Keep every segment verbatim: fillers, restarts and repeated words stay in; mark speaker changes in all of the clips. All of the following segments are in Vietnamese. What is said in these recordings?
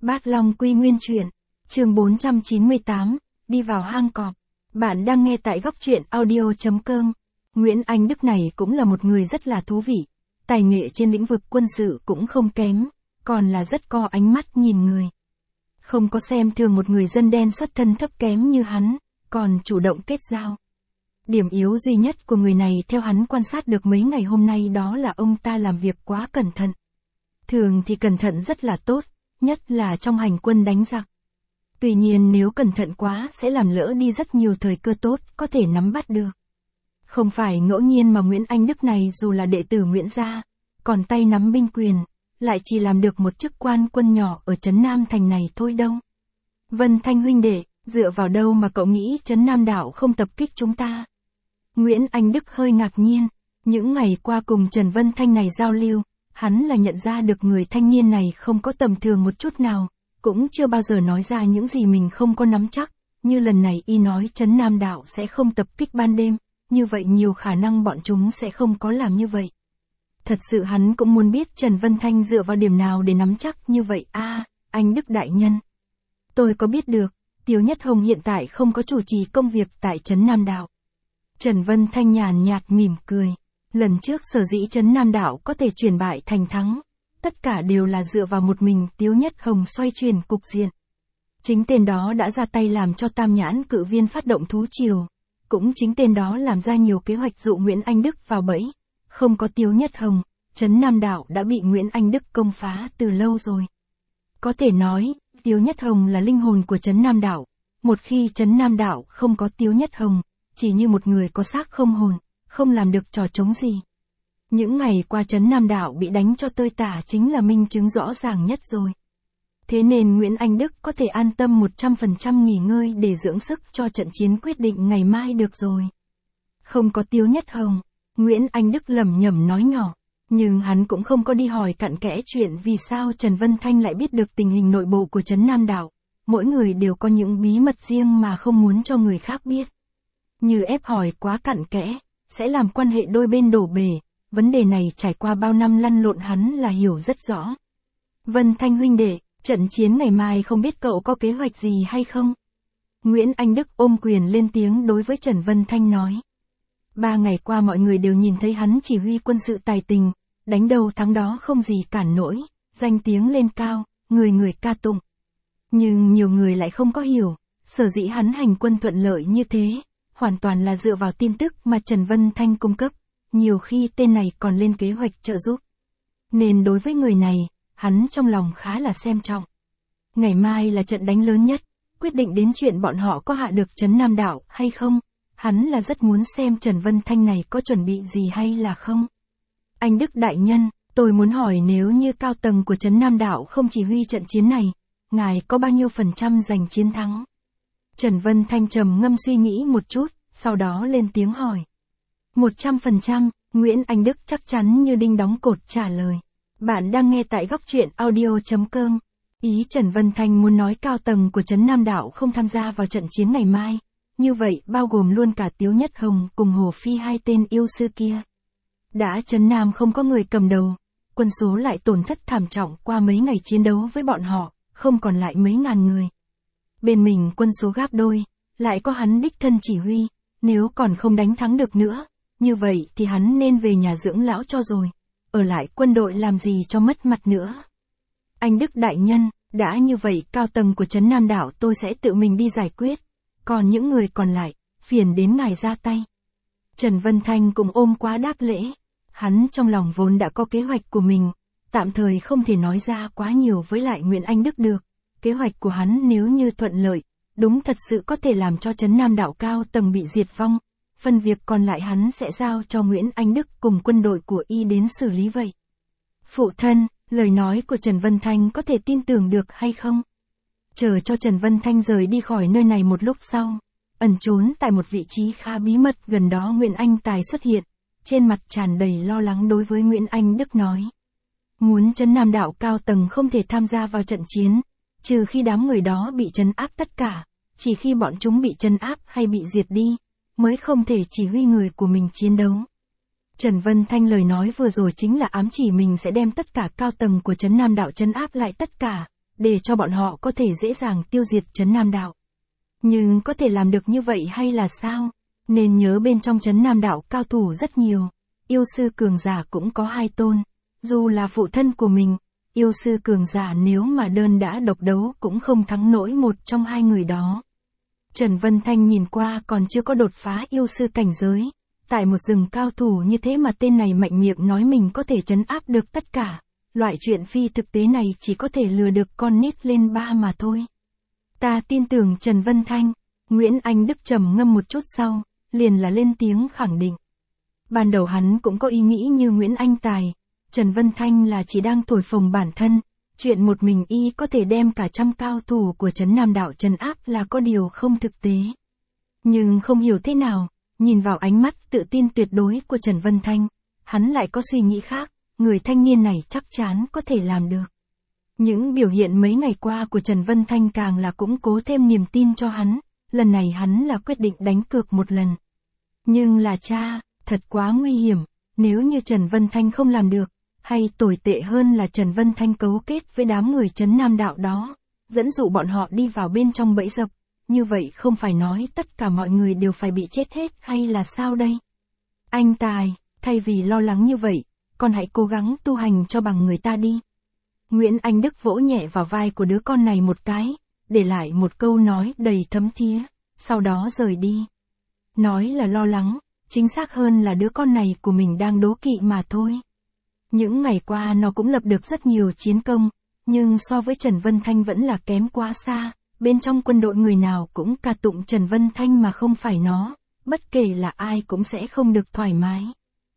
Speaker 1: Bát Long Quy Nguyên Truyện, chương bốn trăm chín mươi tám, đi vào hang cọp. Bạn đang nghe tại góc truyện audio.com. Nguyễn Anh Đức này cũng là một người rất là thú vị. Tài nghệ trên lĩnh vực quân sự cũng không kém, còn là rất có ánh mắt nhìn người. Không có xem thường một người dân đen xuất thân thấp kém như hắn, còn chủ động kết giao. Điểm yếu duy nhất của người này theo hắn quan sát được mấy ngày hôm nay đó là ông ta làm việc quá cẩn thận. Thường thì cẩn thận rất là tốt, nhất là trong hành quân đánh giặc. Tuy nhiên nếu cẩn thận quá sẽ làm lỡ đi rất nhiều thời cơ tốt có thể nắm bắt được. Không phải ngẫu nhiên mà Nguyễn Anh Đức này dù là đệ tử Nguyễn gia, còn tay nắm binh quyền, lại chỉ làm được một chức quan quân nhỏ ở Trấn Nam Thành này thôi đâu. Vân Thanh huynh đệ, dựa vào đâu mà cậu nghĩ Trấn Nam đảo không tập kích chúng ta? Nguyễn Anh Đức hơi ngạc nhiên, những ngày qua cùng Trần Vân Thanh này giao lưu, hắn là nhận ra được người thanh niên này không có tầm thường một chút nào, cũng chưa bao giờ nói ra những gì mình không có nắm chắc, như lần này y nói Trấn Nam đảo sẽ không tập kích ban đêm, như vậy nhiều khả năng bọn chúng sẽ không có làm như vậy. Thật sự hắn cũng muốn biết Trần Vân Thanh dựa vào điểm nào để nắm chắc như vậy. A, à, anh Đức đại nhân. Tôi có biết được, Tiếu Nhất Hồng hiện tại không có chủ trì công việc tại Trấn Nam đảo. Trần Vân Thanh nhàn nhạt mỉm cười. Lần trước sở dĩ Trấn Nam đảo có thể chuyển bại thành thắng, tất cả đều là dựa vào một mình Tiếu Nhất Hồng xoay chuyển cục diện. Chính tên đó đã ra tay làm cho Tam Nhãn Cự Viên phát động thú triều, cũng chính tên đó làm ra nhiều kế hoạch dụ Nguyễn Anh Đức vào bẫy. Không có Tiếu Nhất Hồng, Trấn Nam đảo đã bị Nguyễn Anh Đức công phá từ lâu rồi. Có thể nói, Tiếu Nhất Hồng là linh hồn của Trấn Nam đảo. Một khi Trấn Nam đảo không có Tiếu Nhất Hồng, chỉ như một người có xác không hồn, không làm được trò trống gì. Những ngày qua Trấn Nam đảo bị đánh cho tơi tả chính là minh chứng rõ ràng nhất rồi. Thế nên Nguyễn Anh Đức có thể an tâm một trăm phần trăm nghỉ ngơi để dưỡng sức cho trận chiến quyết định ngày mai được rồi. Không có Tiếu Nhất Hồng, Nguyễn Anh Đức lẩm nhẩm nói nhỏ, nhưng hắn cũng không có đi hỏi cặn kẽ chuyện vì sao Trần Vân Thanh lại biết được tình hình nội bộ của Trấn Nam đảo. Mỗi người đều có những bí mật riêng mà không muốn cho người khác biết. Như ép hỏi quá cặn kẽ, sẽ làm quan hệ đôi bên đổ bể, vấn đề này trải qua bao năm lăn lộn hắn là hiểu rất rõ. Vân Thanh huynh đệ, trận chiến ngày mai không biết cậu có kế hoạch gì hay không? Nguyễn Anh Đức ôm quyền lên tiếng đối với Trần Vân Thanh nói. Ba ngày qua mọi người đều nhìn thấy hắn chỉ huy quân sự tài tình, đánh đầu thắng đó không gì cản nổi, danh tiếng lên cao, người người ca tụng. Nhưng nhiều người lại không có hiểu, sở dĩ hắn hành quân thuận lợi như thế, hoàn toàn là dựa vào tin tức mà Trần Vân Thanh cung cấp, nhiều khi tên này còn lên kế hoạch trợ giúp. Nên đối với người này, hắn trong lòng khá là xem trọng. Ngày mai là trận đánh lớn nhất, quyết định đến chuyện bọn họ có hạ được Trấn Nam đảo hay không, hắn là rất muốn xem Trần Vân Thanh này có chuẩn bị gì hay là không. Anh Đức đại nhân, tôi muốn hỏi nếu như cao tầng của Trấn Nam đảo không chỉ huy trận chiến này, ngài có bao nhiêu phần trăm giành chiến thắng? Trần Vân Thanh trầm ngâm suy nghĩ một chút, sau đó lên tiếng hỏi. Một trăm phần trăm, Nguyễn Anh Đức chắc chắn như đinh đóng cột trả lời. Bạn đang nghe tại góc truyện audio.com. Ý Trần Vân Thanh muốn nói cao tầng của Trấn Nam đảo không tham gia vào trận chiến ngày mai. Như vậy bao gồm luôn cả Tiếu Nhất Hồng cùng Hồ Phi hai tên yêu sư kia. Đã Trấn Nam không có người cầm đầu, quân số lại tổn thất thảm trọng qua mấy ngày chiến đấu với bọn họ, không còn lại mấy ngàn người. Bên mình quân số gáp đôi, lại có hắn đích thân chỉ huy, nếu còn không đánh thắng được nữa, như vậy thì hắn nên về nhà dưỡng lão cho rồi, ở lại quân đội làm gì cho mất mặt nữa. Anh Đức đại nhân, đã như vậy cao tầng của Trấn Nam đảo tôi sẽ tự mình đi giải quyết, còn những người còn lại, phiền đến ngài ra tay. Trần Vân Thanh cũng ôm quá đáp lễ, hắn trong lòng vốn đã có kế hoạch của mình, tạm thời không thể nói ra quá nhiều với lại Nguyễn Anh Đức được. Kế hoạch của hắn nếu như thuận lợi, đúng thật sự có thể làm cho Trấn Nam đảo cao tầng bị diệt vong. Phần việc còn lại hắn sẽ giao cho Nguyễn Anh Đức cùng quân đội của y đến xử lý vậy. Phụ thân, lời nói của Trần Vân Thanh có thể tin tưởng được hay không? Chờ cho Trần Vân Thanh rời đi khỏi nơi này một lúc sau, ẩn trốn tại một vị trí khá bí mật gần đó Nguyễn Anh Tài xuất hiện, trên mặt tràn đầy lo lắng đối với Nguyễn Anh Đức nói. Muốn Trấn Nam đảo cao tầng không thể tham gia vào trận chiến, trừ khi đám người đó bị trấn áp tất cả, chỉ khi bọn chúng bị trấn áp hay bị diệt đi, mới không thể chỉ huy người của mình chiến đấu. Trần Vân Thanh lời nói vừa rồi chính là ám chỉ mình sẽ đem tất cả cao tầng của Trấn Nam đảo trấn áp lại tất cả, để cho bọn họ có thể dễ dàng tiêu diệt Trấn Nam Đạo. Nhưng có thể làm được như vậy hay là sao? Nên nhớ bên trong Trấn Nam Đạo cao thủ rất nhiều, yêu sư cường giả cũng có hai tôn, dù là phụ thân của mình, yêu sư cường giả nếu mà đơn đã độc đấu cũng không thắng nổi một trong hai người đó. Trần Vân Thanh nhìn qua còn chưa có đột phá yêu sư cảnh giới, tại một rừng cao thủ như thế mà tên này mạnh miệng nói mình có thể trấn áp được tất cả, loại chuyện phi thực tế này chỉ có thể lừa được con nít lên ba mà thôi. Ta tin tưởng Trần Vân Thanh. Nguyễn Anh Đức trầm ngâm một chút sau, liền là lên tiếng khẳng định. Ban đầu hắn cũng có ý nghĩ như Nguyễn Anh Tài, Trần Vân Thanh là chỉ đang thổi phồng bản thân, chuyện một mình y có thể đem cả trăm cao thủ của Trấn Nam Đạo trấn áp là có điều không thực tế. Nhưng không hiểu thế nào, nhìn vào ánh mắt tự tin tuyệt đối của Trần Vân Thanh, hắn lại có suy nghĩ khác, người thanh niên này chắc chắn có thể làm được. Những biểu hiện mấy ngày qua của Trần Vân Thanh càng là củng cố thêm niềm tin cho hắn, lần này hắn là quyết định đánh cược một lần. Nhưng là cha, thật quá nguy hiểm, nếu như Trần Vân Thanh không làm được, hay tồi tệ hơn là Trần Vân Thanh cấu kết với đám người Trấn Nam Đạo đó, dẫn dụ bọn họ đi vào bên trong bẫy dập, như vậy không phải nói tất cả mọi người đều phải bị chết hết hay là sao đây? Anh Tài, thay vì lo lắng như vậy, con hãy cố gắng tu hành cho bằng người ta đi. Nguyễn Anh Đức vỗ nhẹ vào vai của đứa con này một cái, để lại một câu nói đầy thấm thía, sau đó rời đi. Nói là lo lắng, chính xác hơn là đứa con này của mình đang đố kỵ mà thôi. Những ngày qua nó cũng lập được rất nhiều chiến công, nhưng so với Trần Vân Thanh vẫn là kém quá xa, bên trong quân đội người nào cũng ca tụng Trần Vân Thanh mà không phải nó, bất kể là ai cũng sẽ không được thoải mái.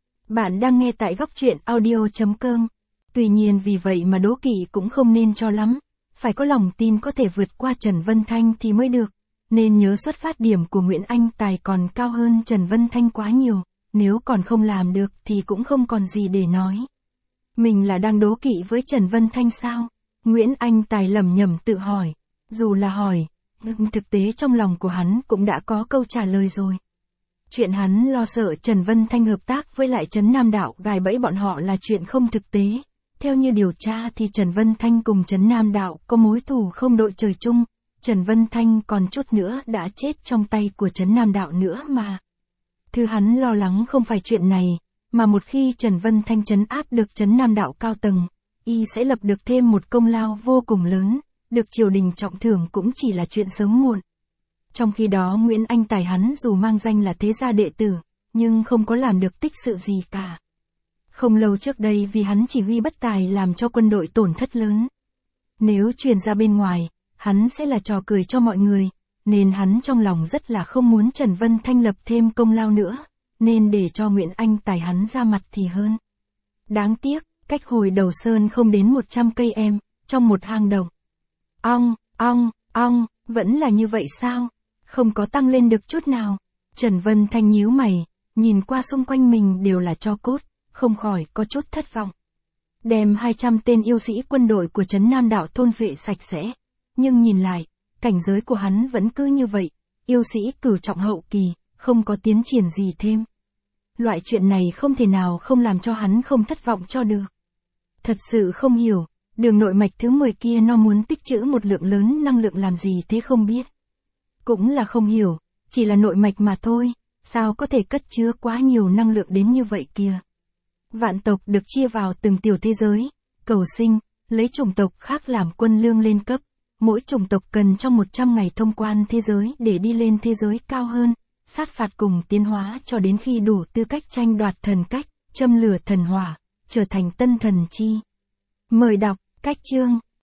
Speaker 1: Bạn đang nghe tại góc truyện audio chấm com. Tuy nhiên vì vậy mà đố kỵ cũng không nên cho lắm, phải có lòng tin có thể vượt qua Trần Vân Thanh thì mới được, nên nhớ xuất phát điểm của Nguyễn Anh Tài còn cao hơn Trần Vân Thanh quá nhiều, nếu còn không làm được thì cũng không còn gì để nói. Mình là đang đố kỵ với Trần Vân Thanh sao? Nguyễn Anh Tài lẩm nhẩm tự hỏi, dù là hỏi, thực tế trong lòng của hắn cũng đã có câu trả lời rồi. Chuyện hắn lo sợ Trần Vân Thanh hợp tác với lại Trấn Nam Đạo gài bẫy bọn họ là chuyện không thực tế. Theo như điều tra thì Trần Vân Thanh cùng Trấn Nam Đạo có mối thù không đội trời chung, Trần Vân Thanh còn chút nữa đã chết trong tay của Trấn Nam Đạo nữa mà. Thứ hắn lo lắng không phải chuyện này, mà một khi Trần Vân Thanh trấn áp được Trấn Nam Đạo cao tầng, y sẽ lập được thêm một công lao vô cùng lớn, được triều đình trọng thưởng cũng chỉ là chuyện sớm muộn. Trong khi đó Nguyễn Anh Tài hắn dù mang danh là thế gia đệ tử, nhưng không có làm được tích sự gì cả. Không lâu trước đây vì hắn chỉ huy bất tài làm cho quân đội tổn thất lớn. Nếu truyền ra bên ngoài, hắn sẽ là trò cười cho mọi người, nên hắn trong lòng rất là không muốn Trần Vân Thanh lập thêm công lao nữa, nên để cho Nguyễn Anh Tài hắn ra mặt thì hơn. Đáng tiếc, cách hồi đầu sơn không đến một trăm cây em, trong một hang động. Ong, ong, ong, vẫn là như vậy sao? Không có tăng lên được chút nào. Trần Vân Thanh nhíu mày, nhìn qua xung quanh mình đều là tro cốt, không khỏi có chút thất vọng. Đem hai trăm tên yêu sĩ quân đội của Trấn Nam Đạo thôn vệ sạch sẽ, nhưng nhìn lại, cảnh giới của hắn vẫn cứ như vậy, yêu sĩ cửu trọng hậu kỳ, không có tiến triển gì thêm. Loại chuyện này không thể nào không làm cho hắn không thất vọng cho được. Thật sự không hiểu, đường nội mạch thứ mười kia nó muốn tích trữ một lượng lớn năng lượng làm gì thế không biết. Cũng là không hiểu, chỉ là nội mạch mà thôi, sao có thể cất chứa quá nhiều năng lượng đến như vậy kìa. Vạn tộc được chia vào từng tiểu thế giới, cầu sinh, lấy chủng tộc khác làm quân lương lên cấp, mỗi chủng tộc cần trong một trăm ngày thông quan thế giới để đi lên thế giới cao hơn, sát phạt cùng tiến hóa cho đến khi đủ tư cách tranh đoạt thần cách, châm lửa thần hỏa, trở thành tân thần chi. Mời đọc, cách chương.